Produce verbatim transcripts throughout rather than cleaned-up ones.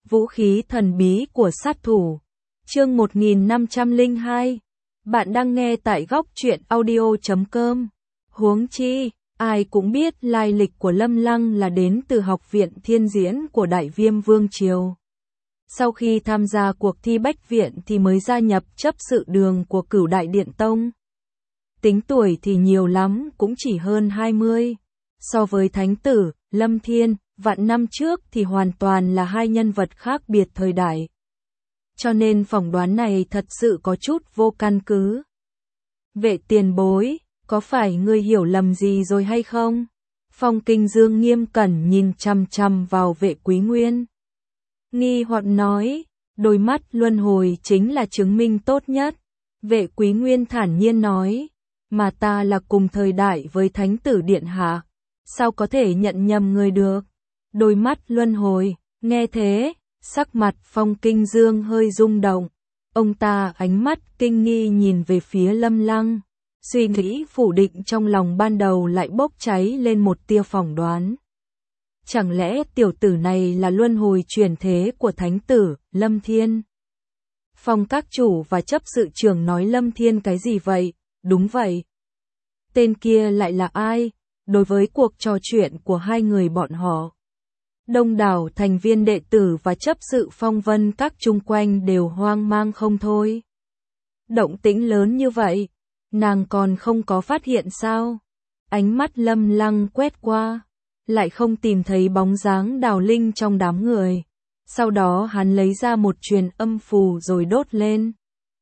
Vũ khí thần bí của sát thủ. Chương một nghìn năm trăm lẻ hai. Bạn đang nghe tại góc truyện audio chấm com. Huống chi, ai cũng biết lai lịch của Lâm Lăng là đến từ Học viện Thiên Diễn của Đại Viêm Vương Triều. Sau khi tham gia cuộc thi Bách Viện thì mới gia nhập chấp sự đường của Cửu Đại Điện Tông. Tính tuổi thì nhiều lắm cũng chỉ hơn hai mươi. So với Thánh tử, Lâm Thiên, vạn năm trước thì hoàn toàn là hai nhân vật khác biệt thời đại. Cho nên phỏng đoán này thật sự có chút vô căn cứ. Vệ tiền bối, có phải ngươi hiểu lầm gì rồi hay không? Phong Kinh Dương nghiêm cẩn nhìn chằm chằm vào Vệ Quý Nguyên. Nghi hoặc nói, đôi mắt luân hồi chính là chứng minh tốt nhất. Vệ Quý Nguyên thản nhiên nói, mà ta là cùng thời đại với Thánh tử Điện Hạ, sao có thể nhận nhầm người được? Đôi mắt luân hồi, nghe thế, sắc mặt Phong Kinh Dương hơi rung động. Ông ta ánh mắt kinh nghi nhìn về phía Lâm Lăng, suy nghĩ phủ định trong lòng ban đầu lại bốc cháy lên một tia phỏng đoán. Chẳng lẽ tiểu tử này là luân hồi chuyển thế của Thánh tử, Lâm Thiên? Phong các chủ và chấp sự trưởng nói Lâm Thiên cái gì vậy? Đúng vậy. Tên kia lại là ai? Đối với cuộc trò chuyện của hai người bọn họ, đông đảo thành viên đệ tử và chấp sự phong vân các chung quanh đều hoang mang không thôi. Động tĩnh lớn như vậy, nàng còn không có phát hiện sao? Ánh mắt Lâm Lăng quét qua, lại không tìm thấy bóng dáng Đào Linh trong đám người. Sau đó hắn lấy ra một truyền âm phù rồi đốt lên.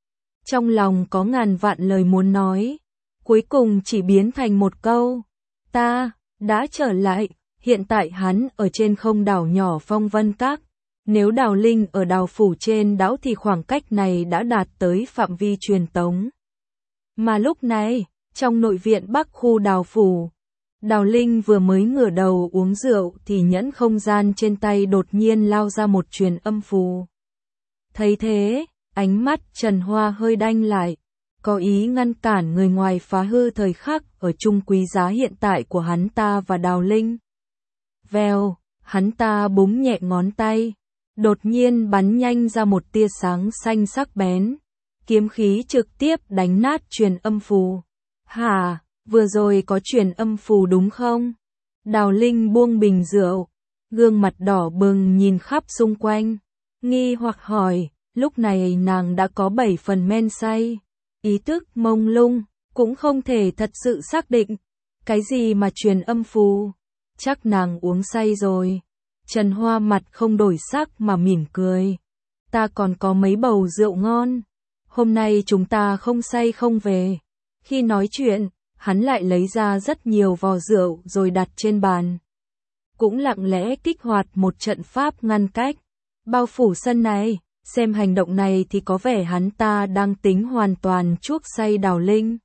Trong lòng có ngàn vạn lời muốn nói, cuối cùng chỉ biến thành một câu. Ta, đã trở lại. Hiện tại hắn ở trên không đảo nhỏ Phong Vân Các. Nếu Đào Linh ở đào phủ trên đảo thì khoảng cách này đã đạt tới phạm vi truyền tống. Mà lúc này, trong nội viện Bắc khu đào phủ, Đào Linh vừa mới ngửa đầu uống rượu thì nhẫn không gian trên tay đột nhiên lao ra một truyền âm phù. Thấy thế, ánh mắt Trần Hoa hơi đanh lại, có ý ngăn cản người ngoài phá hư thời khắc ở chung quý giá hiện tại của hắn ta và Đào Linh. Vèo, hắn ta búng nhẹ ngón tay, đột nhiên bắn nhanh ra một tia sáng xanh sắc bén, kiếm khí trực tiếp đánh nát truyền âm phù. Hả, vừa rồi có truyền âm phù đúng không? Đào Linh buông bình rượu, gương mặt đỏ bừng nhìn khắp xung quanh, nghi hoặc hỏi, lúc này nàng đã có bảy phần men say, ý thức mông lung, cũng không thể thật sự xác định, cái gì mà truyền âm phù. Chắc nàng uống say rồi. Trần Hoa mặt không đổi sắc mà mỉm cười. Ta còn có mấy bầu rượu ngon. Hôm nay chúng ta không say không về. Khi nói chuyện, hắn lại lấy ra rất nhiều vò rượu rồi đặt trên bàn. Cũng lặng lẽ kích hoạt một trận pháp ngăn cách, bao phủ sân này. Xem hành động này thì có vẻ hắn ta đang tính hoàn toàn chuốc say Đào Linh.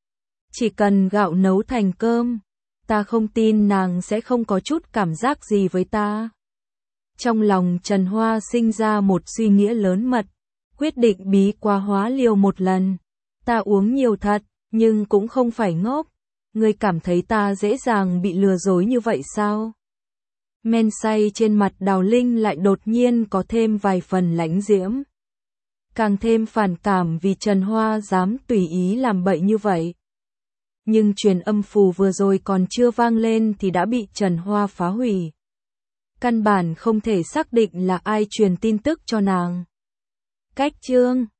Chỉ cần gạo nấu thành cơm, ta không tin nàng sẽ không có chút cảm giác gì với ta. Trong lòng Trần Hoa sinh ra một suy nghĩa lớn mật, quyết định bí quá hóa liều một lần. Ta uống nhiều thật, nhưng cũng không phải ngốc. Ngươi cảm thấy ta dễ dàng bị lừa dối như vậy sao? Men say trên mặt Đào Linh lại đột nhiên có thêm vài phần lãnh diễm. Càng thêm phản cảm vì Trần Hoa dám tùy ý làm bậy như vậy. Nhưng truyền âm phù vừa rồi còn chưa vang lên thì đã bị Trần Hoa phá hủy. Căn bản không thể xác định là ai truyền tin tức cho nàng. Cách chương